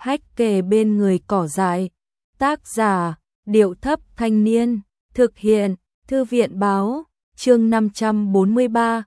hách kề bên người cỏ dại. Tác giả, Điệu Thấp Thanh Niên, thực hiện, Thư viện Báo, chương 543,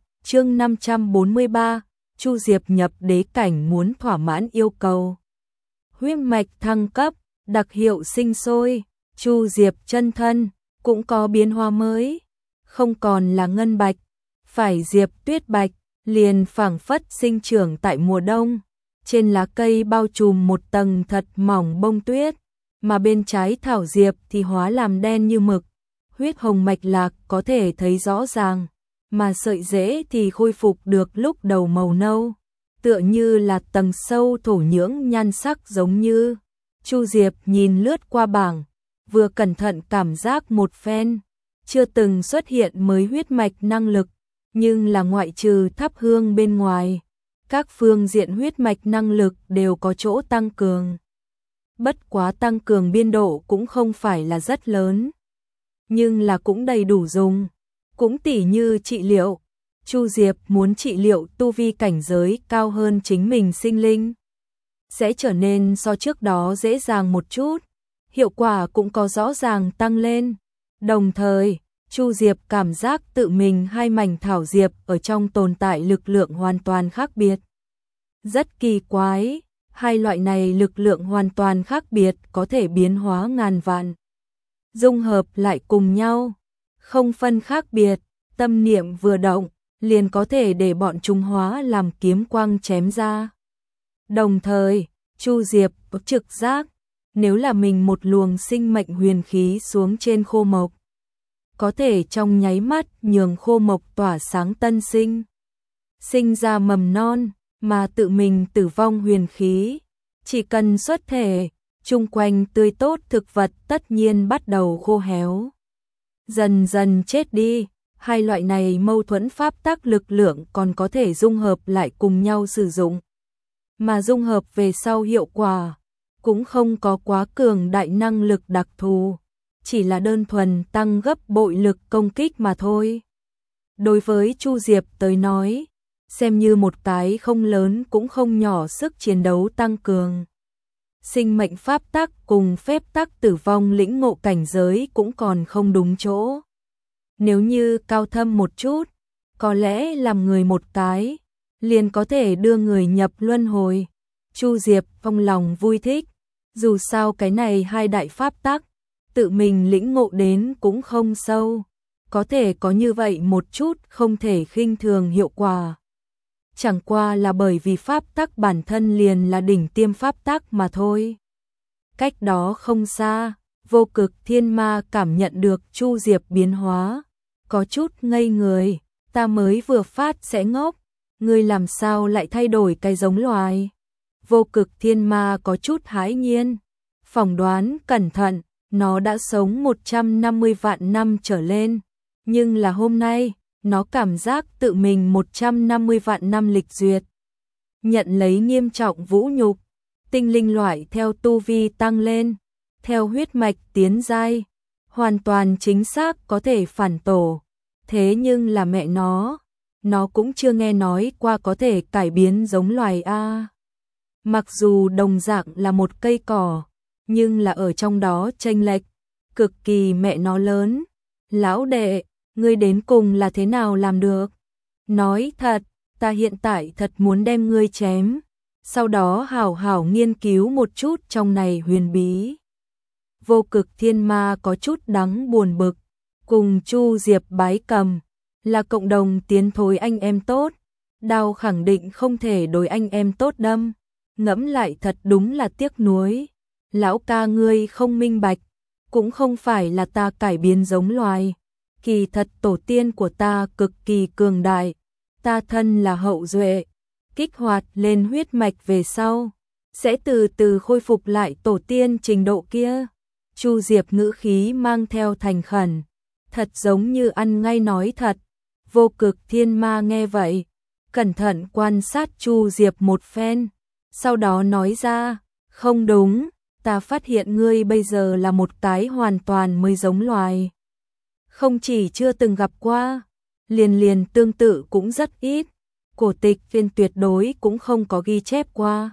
Chu Diệp nhập đế cảnh muốn thỏa mãn yêu cầu. Huyết mạch thăng cấp, đặc hiệu sinh sôi, Chu Diệp chân thân, cũng có biến hóa mới, không còn là ngân bạch, phải diệp tuyết bạch, liền phảng phất sinh trưởng tại mùa đông. Trên lá cây bao trùm một tầng thật mỏng bông tuyết, mà bên trái thảo diệp thì hóa làm đen như mực. Huyết hồng mạch lạc có thể thấy rõ ràng, mà sợi rễ thì khôi phục được lúc đầu màu nâu, tựa như là tầng sâu thổ nhưỡng nhan sắc giống như. Chu Diệp nhìn lướt qua bảng, vừa cẩn thận cảm giác một phen, chưa từng xuất hiện mới huyết mạch năng lực, nhưng là ngoại trừ thắp hương bên ngoài, các phương diện huyết mạch năng lực đều có chỗ tăng cường. Bất quá tăng cường biên độ cũng không phải là rất lớn, nhưng là cũng đầy đủ dùng. Cũng tỉ như trị liệu, Chu Diệp muốn trị liệu tu vi cảnh giới cao hơn chính mình sinh linh, sẽ trở nên so trước đó dễ dàng một chút, hiệu quả cũng có rõ ràng tăng lên. Đồng thời, Chu Diệp cảm giác tự mình hai mảnh thảo diệp ở trong tồn tại lực lượng hoàn toàn khác biệt. Rất kỳ quái, hai loại này lực lượng hoàn toàn khác biệt có thể biến hóa ngàn vạn, dung hợp lại cùng nhau, không phân khác biệt, tâm niệm vừa động, liền có thể để bọn chúng hóa làm kiếm quang chém ra. Đồng thời, Chu Diệp có trực giác, nếu là mình một luồng sinh mệnh huyền khí xuống trên khô mộc, có thể trong nháy mắt nhường khô mộc tỏa sáng tân sinh ra mầm non, mà tự mình tử vong huyền khí. Chỉ cần xuất thể, chung quanh tươi tốt thực vật tất nhiên bắt đầu khô héo, dần dần chết đi. Hai loại này mâu thuẫn pháp tắc lực lượng còn có thể dung hợp lại cùng nhau sử dụng, mà dung hợp về sau hiệu quả cũng không có quá cường đại năng lực đặc thù, chỉ là đơn thuần tăng gấp bội lực công kích mà thôi. Đối với Chu Diệp tới nói, xem như một cái không lớn cũng không nhỏ sức chiến đấu tăng cường. Sinh mệnh pháp tắc cùng phép tắc tử vong lĩnh ngộ cảnh giới cũng còn không đúng chỗ. Nếu như cao thâm một chút, có lẽ làm người một cái, liền có thể đưa người nhập luân hồi. Chu Diệp trong lòng vui thích, dù sao cái này hai đại pháp tắc, tự mình lĩnh ngộ đến cũng không sâu, có thể có như vậy một chút không thể khinh thường hiệu quả. Chẳng qua là bởi vì pháp tắc bản thân liền là đỉnh tiêm pháp tắc mà thôi. Cách đó không xa, Vô Cực Thiên Ma cảm nhận được Chu Diệp biến hóa, có chút ngây người, ta mới vừa phát sẽ ngốc, ngươi làm sao lại thay đổi cái giống loài? Vô Cực Thiên Ma có chút hãi nhiên, phỏng đoán cẩn thận, nó đã sống 150 vạn năm trở lên, nhưng là hôm nay, nó cảm giác tự mình 150 vạn năm lịch duyệt. Nhận lấy nghiêm trọng vũ nhục, tinh linh loại theo tu vi tăng lên, theo huyết mạch tiến giai, hoàn toàn chính xác có thể phản tổ. Thế nhưng là mẹ nó cũng chưa nghe nói qua có thể cải biến giống loài A. Mặc dù đồng dạng là một cây cỏ, nhưng là ở trong đó chênh lệch cực kỳ mẹ nó lớn. Lão đệ, ngươi đến cùng là thế nào làm được? Nói thật, ta hiện tại thật muốn đem ngươi chém, sau đó hảo hảo nghiên cứu một chút trong này huyền bí. Vô Cực Thiên Ma có chút đắng buồn bực, cùng Chu Diệp bái cầm, là cộng đồng tiến thối anh em tốt, đao khẳng định không thể đối anh em tốt đâm, ngẫm lại thật đúng là tiếc nuối. Lão ca ngươi không minh bạch, cũng không phải là ta cải biến giống loài, kỳ thật tổ tiên của ta cực kỳ cường đại, ta thân là hậu duệ, kích hoạt lên huyết mạch về sau, sẽ từ từ khôi phục lại tổ tiên trình độ kia. Chu Diệp ngữ khí mang theo thành khẩn, thật giống như ăn ngay nói thật. Vô Cực Thiên Ma nghe vậy, cẩn thận quan sát Chu Diệp một phen, sau đó nói ra, không đúng, ta phát hiện ngươi bây giờ là một cái hoàn toàn mới giống loài. Không chỉ chưa từng gặp qua, liền tương tự cũng rất ít, cổ tịch viên tuyệt đối cũng không có ghi chép qua.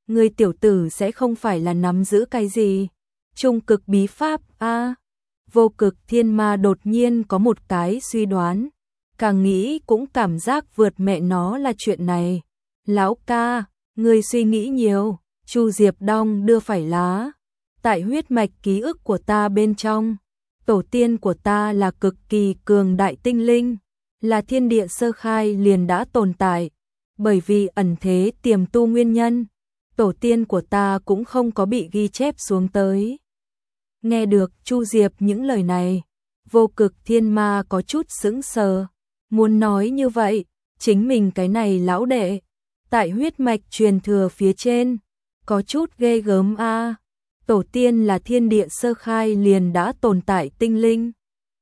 Ngươi tiểu tử sẽ không phải là nắm giữ cái gì trung cực bí pháp a? Vô Cực Thiên Ma đột nhiên có một cái suy đoán, càng nghĩ cũng cảm giác vượt mẹ nó là chuyện này. Lão ca, ngươi suy nghĩ nhiều. Chu Diệp đong đưa phải lá. Tại huyết mạch ký ức của ta bên trong, tổ tiên của ta là cực kỳ cường đại tinh linh, là thiên địa sơ khai liền đã tồn tại. Bởi vì ẩn thế tiềm tu nguyên nhân, tổ tiên của ta cũng không có bị ghi chép xuống tới. Nghe được Chu Diệp những lời này, Vô Cực Thiên Ma có chút sững sờ, muốn nói như vậy, chính mình cái này lão đệ, tại huyết mạch truyền thừa phía trên, có chút ghê gớm a. Tổ tiên là thiên địa sơ khai liền đã tồn tại tinh linh.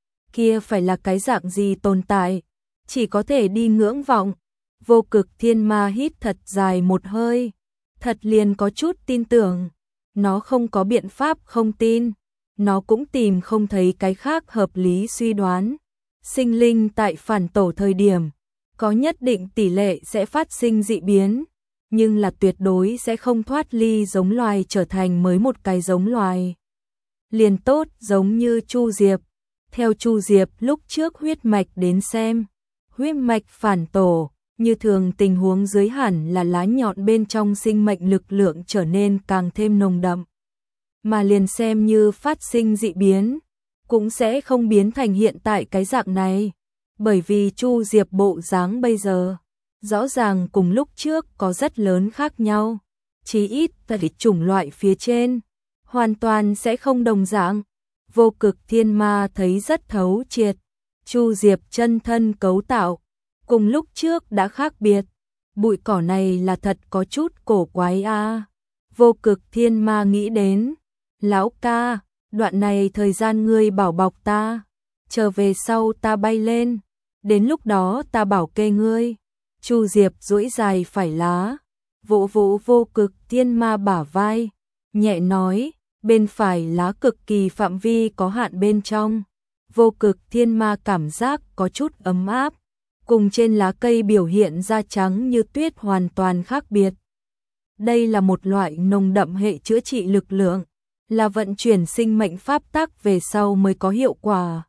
Kia phải là cái dạng gì tồn tại, chỉ có thể đi ngưỡng vọng. Vô Cực Thiên Ma hít thật dài một hơi, thật liền có chút tin tưởng, nó không có biện pháp không tin, nó cũng tìm không thấy cái khác hợp lý suy đoán. Sinh linh tại phản tổ thời điểm, có nhất định tỷ lệ sẽ phát sinh dị biến, nhưng là tuyệt đối sẽ không thoát ly giống loài trở thành mới một cái giống loài. Liền tốt giống như Chu Diệp, theo Chu Diệp lúc trước huyết mạch đến xem, huyết mạch phản tổ, như thường tình huống dưới hẳn là lá nhọn bên trong sinh mệnh lực lượng trở nên càng thêm nồng đậm. Mà liền xem như phát sinh dị biến, cũng sẽ không biến thành hiện tại cái dạng này, bởi vì Chu Diệp bộ dáng bây giờ, rõ ràng cùng lúc trước có rất lớn khác nhau, chí ít tại chủng loại phía trên, hoàn toàn sẽ không đồng dạng. Vô Cực Thiên Ma thấy rất thấu triệt, Chu Diệp chân thân cấu tạo, cùng lúc trước đã khác biệt, bụi cỏ này là thật có chút cổ quái a. Vô Cực Thiên Ma nghĩ đến, lão ca, đoạn này thời gian ngươi bảo bọc ta, trở về sau ta bay lên, đến lúc đó ta bảo kê ngươi. Chu Diệp duỗi dài phải lá, vỗ vỗ Vô Cực Thiên Ma bả vai, nhẹ nói, bên phải lá cực kỳ phạm vi có hạn bên trong. Vô Cực Thiên Ma cảm giác có chút ấm áp, cùng trên lá cây biểu hiện ra trắng như tuyết hoàn toàn khác biệt. Đây là một loại nồng đậm hệ chữa trị lực lượng, là vận chuyển sinh mệnh pháp tắc về sau mới có hiệu quả.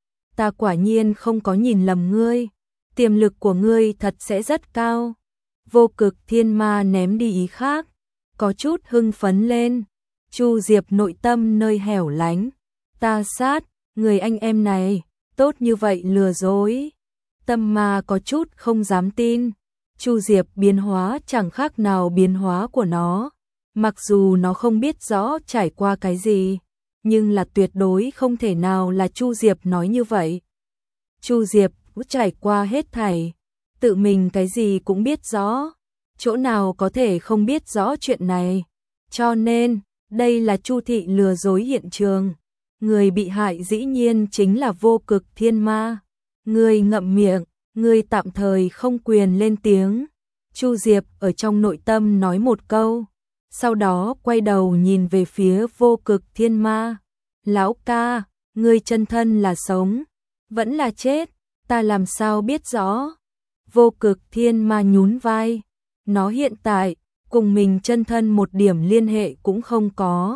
Ta quả nhiên không có nhìn lầm ngươi, tiềm lực của ngươi thật sẽ rất cao. Vô Cực Thiên Ma ném đi ý khác, có chút hưng phấn lên. Chu Diệp nội tâm nơi hẻo lánh, ta sát, người anh em này, tốt như vậy lừa dối. Tâm ma có chút không dám tin, Chu Diệp biến hóa chẳng khác nào biến hóa của nó. Mặc dù nó không biết rõ trải qua cái gì, nhưng là tuyệt đối không thể nào là Chu Diệp nói như vậy. Chu Diệp trải qua hết thảy, tự mình cái gì cũng biết rõ, chỗ nào có thể không biết rõ chuyện này. Cho nên, đây là Chu thị lừa dối hiện trường. Người bị hại dĩ nhiên chính là Vô Cực Thiên Ma. Người ngậm miệng, người tạm thời không quyền lên tiếng. Chu Diệp ở trong nội tâm nói một câu, sau đó quay đầu nhìn về phía Vô Cực Thiên Ma. Lão ca, ngươi chân thân là sống, vẫn là chết, ta làm sao biết rõ. Vô Cực Thiên Ma nhún vai, nó hiện tại, cùng mình chân thân một điểm liên hệ cũng không có.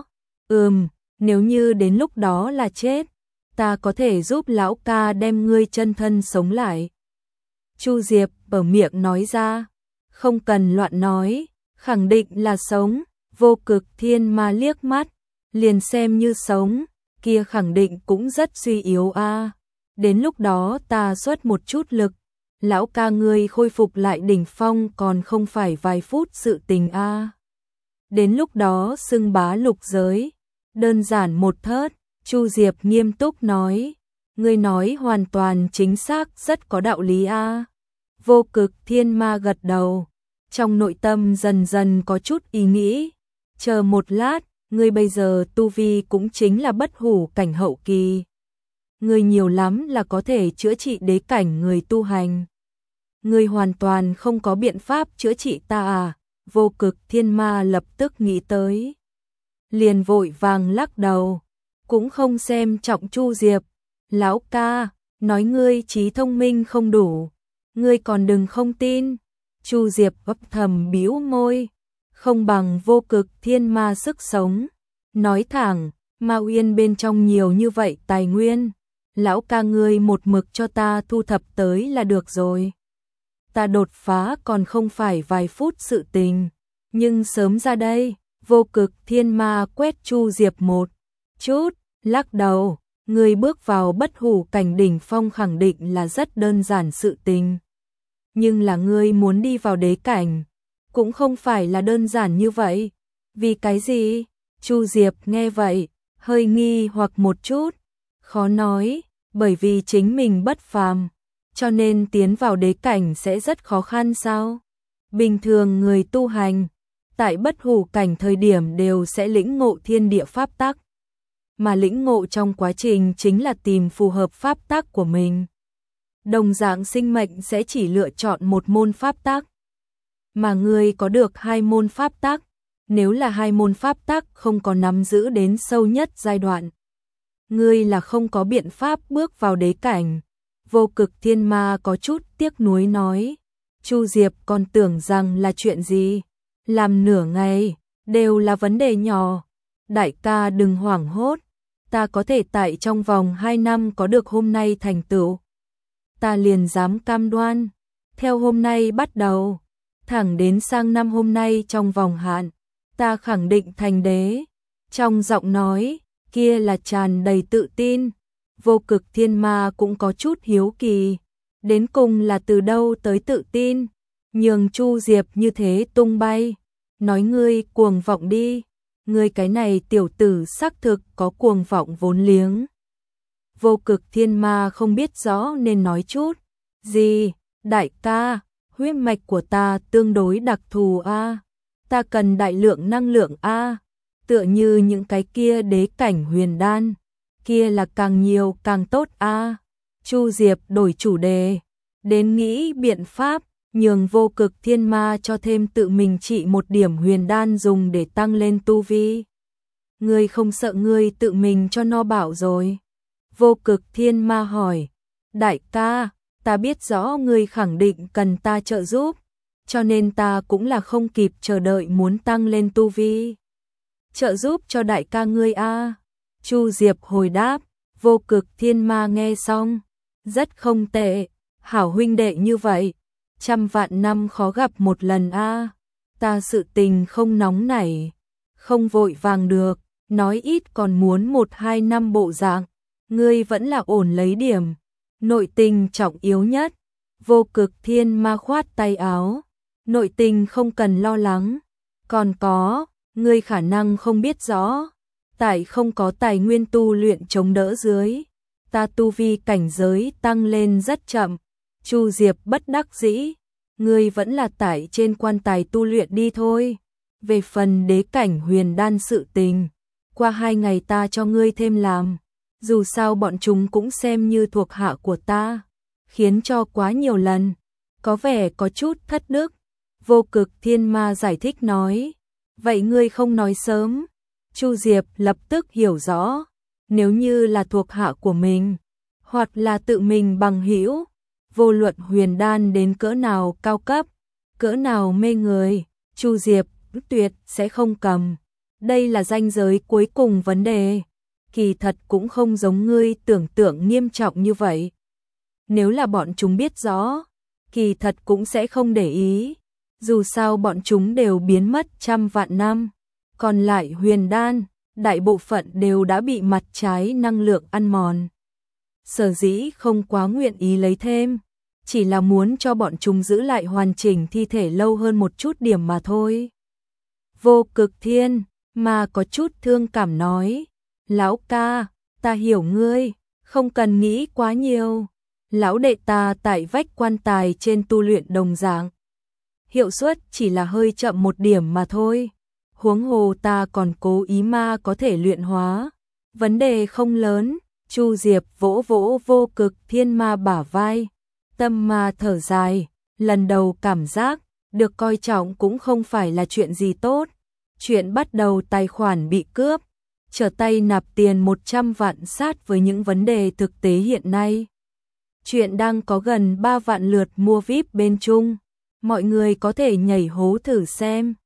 Nếu như đến lúc đó là chết, ta có thể giúp lão ca đem ngươi chân thân sống lại. Chu Diệp ở miệng nói ra, không cần loạn nói, khẳng định là sống. Vô Cực Thiên Ma liếc mắt, liền xem như sống, kia khẳng định cũng rất suy yếu a. Đến lúc đó ta xuất một chút lực, lão ca ngươi khôi phục lại đỉnh phong còn không phải vài phút sự tình a. Đến lúc đó xưng bá lục giới, đơn giản một thớt. Chu Diệp nghiêm túc nói, ngươi nói hoàn toàn chính xác, rất có đạo lý a. Vô Cực Thiên Ma gật đầu, trong nội tâm dần dần có chút ý nghĩ. Chờ một lát, ngươi bây giờ tu vi cũng chính là bất hủ cảnh hậu kỳ. Ngươi nhiều lắm là có thể chữa trị đế cảnh người tu hành. Ngươi hoàn toàn không có biện pháp chữa trị ta à? Vô Cực Thiên Ma lập tức nghĩ tới, liền vội vàng lắc đầu, cũng không xem trọng Chu Diệp. Lão ca, nói ngươi trí thông minh không đủ, ngươi còn đừng không tin. Chu Diệp ấp thầm bĩu môi, không bằng Vô Cực Thiên Ma sức sống. Nói thẳng, Ma Uyên bên trong nhiều như vậy tài nguyên, lão ca ngươi một mực cho ta thu thập tới là được rồi. Ta đột phá còn không phải vài phút sự tình, nhưng sớm ra đây. Vô Cực Thiên Ma quét Chu Diệp một chút, lắc đầu, ngươi bước vào bất hủ cảnh đỉnh phong khẳng định là rất đơn giản sự tình. Nhưng là ngươi muốn đi vào đế cảnh, cũng không phải là đơn giản như vậy. Vì cái gì? Chu Diệp nghe vậy, hơi nghi hoặc một chút, khó nói, bởi vì chính mình bất phàm, cho nên tiến vào đế cảnh sẽ rất khó khăn sao? Bình thường người tu hành, tại bất hủ cảnh thời điểm đều sẽ lĩnh ngộ thiên địa pháp tắc, mà lĩnh ngộ trong quá trình chính là tìm phù hợp pháp tắc của mình. Đồng dạng sinh mệnh sẽ chỉ lựa chọn một môn pháp tắc, mà ngươi có được hai môn pháp tắc, nếu là hai môn pháp tắc không có nắm giữ đến sâu nhất giai đoạn, ngươi là không có biện pháp bước vào đế cảnh. Vô Cực Thiên Ma có chút tiếc nuối nói, Chu Diệp còn tưởng rằng là chuyện gì, làm nửa ngày, đều là vấn đề nhỏ. Đại ca đừng hoảng hốt, ta có thể tại trong vòng 2 năm có được hôm nay thành tựu. Ta liền dám cam đoan, theo hôm nay bắt đầu, thẳng đến sang năm hôm nay trong vòng hạn, ta khẳng định thành đế. Trong giọng nói, kia là tràn đầy tự tin. Vô Cực Thiên Ma cũng có chút hiếu kỳ, đến cùng là từ đâu tới tự tin, nhường Chu Diệp như thế tung bay. Nói ngươi cuồng vọng đi, ngươi cái này tiểu tử xác thực có cuồng vọng vốn liếng. Vô Cực Thiên Ma không biết rõ nên nói chút gì. Đại ca, huyết mạch của ta tương đối đặc thù a, ta cần đại lượng năng lượng a, tựa như những cái kia đế cảnh huyền đan, kia là càng nhiều càng tốt a. Chu Diệp đổi chủ đề, đến nghĩ biện pháp nhường Vô Cực Thiên Ma cho thêm tự mình trị một điểm huyền đan dùng để tăng lên tu vi. Ngươi không sợ ngươi tự mình cho no bảo rồi? Vô Cực Thiên Ma hỏi. Đại ca, ta biết rõ ngươi khẳng định cần ta trợ giúp, cho nên ta cũng là không kịp chờ đợi muốn tăng lên tu vi. Trợ giúp cho đại ca ngươi a. Chu Diệp hồi đáp. Vô Cực Thiên Ma nghe xong, rất không tệ, hảo huynh đệ như vậy, 100 vạn năm khó gặp một lần a. Ta sự tình không nóng nảy, không vội vàng được, nói ít còn muốn 1-2 năm bộ dạng, ngươi vẫn là ổn lấy điểm, nội tình trọng yếu nhất. Vô Cực Thiên Ma khoát tay áo, nội tình không cần lo lắng, còn có, ngươi khả năng không biết rõ, tại không có tài nguyên tu luyện chống đỡ dưới, ta tu vi cảnh giới tăng lên rất chậm. Chu Diệp bất đắc dĩ, ngươi vẫn là tại trên quan tài tu luyện đi thôi. Về phần đế cảnh huyền đan sự tình, qua 2 ngày ta cho ngươi thêm làm, dù sao bọn chúng cũng xem như thuộc hạ của ta, khiến cho quá nhiều lần, có vẻ có chút thất đức. Vô Cực Thiên Ma giải thích nói, vậy ngươi không nói sớm. Chu Diệp lập tức hiểu rõ, nếu như là thuộc hạ của mình, hoặc là tự mình bằng hữu, vô luận huyền đan đến cỡ nào cao cấp, cỡ nào mê người, Chu Diệp tuyệt sẽ không cầm. Đây là ranh giới cuối cùng vấn đề, kỳ thật cũng không giống ngươi tưởng tượng nghiêm trọng như vậy. Nếu là bọn chúng biết rõ, kỳ thật cũng sẽ không để ý, dù sao bọn chúng đều biến mất 100 vạn năm, còn lại huyền đan, đại bộ phận đều đã bị mặt trái năng lượng ăn mòn. Sở dĩ không quá nguyện ý lấy thêm, chỉ là muốn cho bọn chúng giữ lại hoàn chỉnh thi thể lâu hơn một chút điểm mà thôi. Vô Cực Thiên Ma có chút thương cảm nói, lão ca, ta hiểu ngươi, không cần nghĩ quá nhiều. Lão đệ ta tại vách quan tài trên tu luyện đồng dạng, hiệu suất chỉ là hơi chậm một điểm mà thôi. Huống hồ ta còn cố ý ma có thể luyện hóa, vấn đề không lớn. Chu Diệp vỗ vỗ Vô Cực Thiên Ma bả vai, tâm ma thở dài, lần đầu cảm giác được coi trọng cũng không phải là chuyện gì tốt. Chuyện bắt đầu tài khoản bị cướp, trở tay nạp tiền 100 vạn sát với những vấn đề thực tế hiện nay. Chuyện đang có gần 3 vạn lượt mua VIP bên Trung, mọi người có thể nhảy hố thử xem.